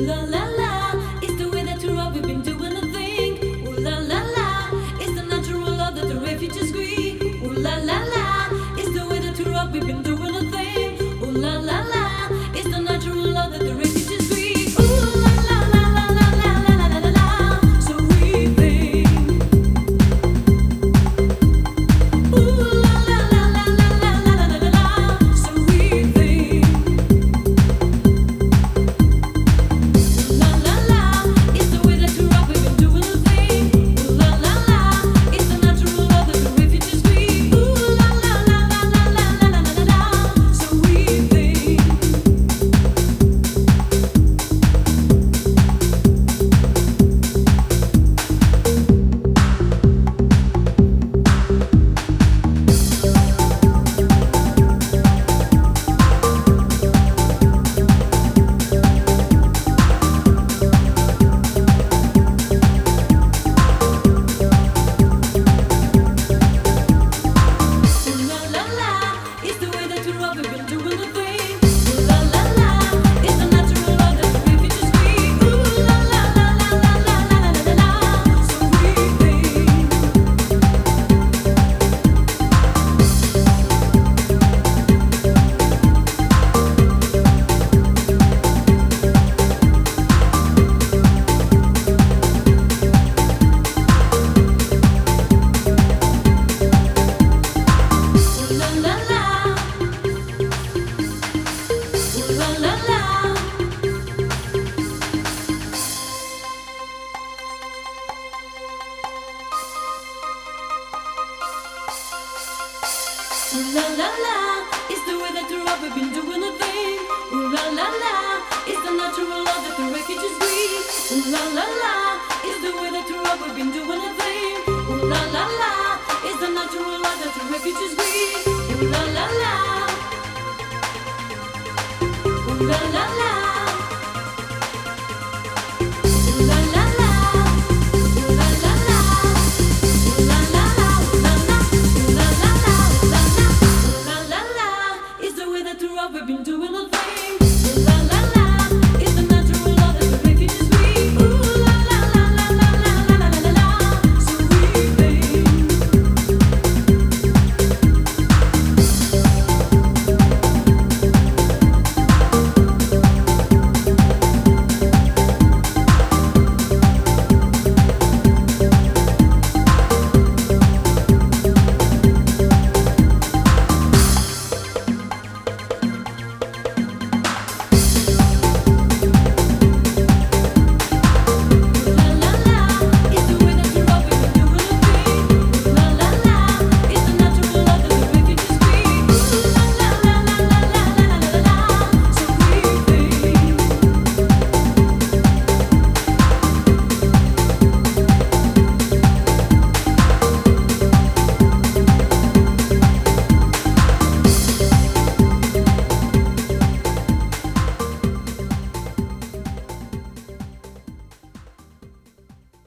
la la la, it's the way that you rock, we've been doing a thing. Ooh la la la, it's the natural law that the refugees agree. Ooh la la la, it's the way that you rock, we've been doing a thing. Ooh la la la, it's the natural law that the refugees agree. Ooh la la la la la la la la la la, so we think. Ooh la la la la la la la la la, so we think. La la la, it's the way that you rock, we've been doing a thing. Ooh la la la, it's the natural law that the refugees agree. Ooh la la la la la la la la la, so we think. Ooh la la la, it's the way that you rock, we've been doing the thing. Ooh la la la, it's the natural law that the refugees agree. Ooh la la la la la la la la la, so we think. Ooh la la la, ooh la la la. Ooh la la la, it's the way that you rock, we've been doing a thing. Ooh la la la, it's the natural law that the refugees breathe. Ooh la la la, it's the way that you rock, we've been doing a thing. Ooh la la la.